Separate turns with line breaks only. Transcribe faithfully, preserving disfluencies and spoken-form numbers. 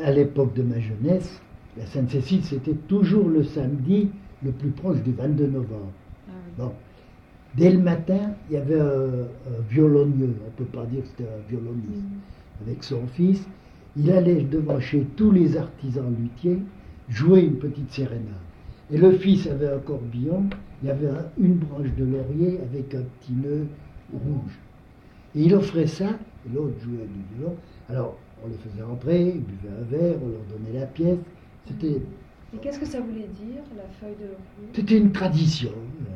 à l'époque de ma jeunesse, la Sainte-Cécile, c'était toujours le samedi le plus proche du vingt-deux novembre.
Ah oui.
Bon. Dès le matin, il y avait un, un violonieux, on ne peut pas dire que c'était un violoniste,
Mhm.
avec son fils. Il allait devant chez tous les artisans luthiers jouer une petite sérénade. Et le fils avait un corbillon, il y avait un- une branche de laurier avec un petit nœud rouge. Et il offrait ça, et l'autre jouait du violon. Alors, on les faisait entrer, ils buvaient un verre, on leur donnait la pièce. C'était,
Et qu'est-ce que ça voulait dire, la feuille de roue?
c'était une tradition.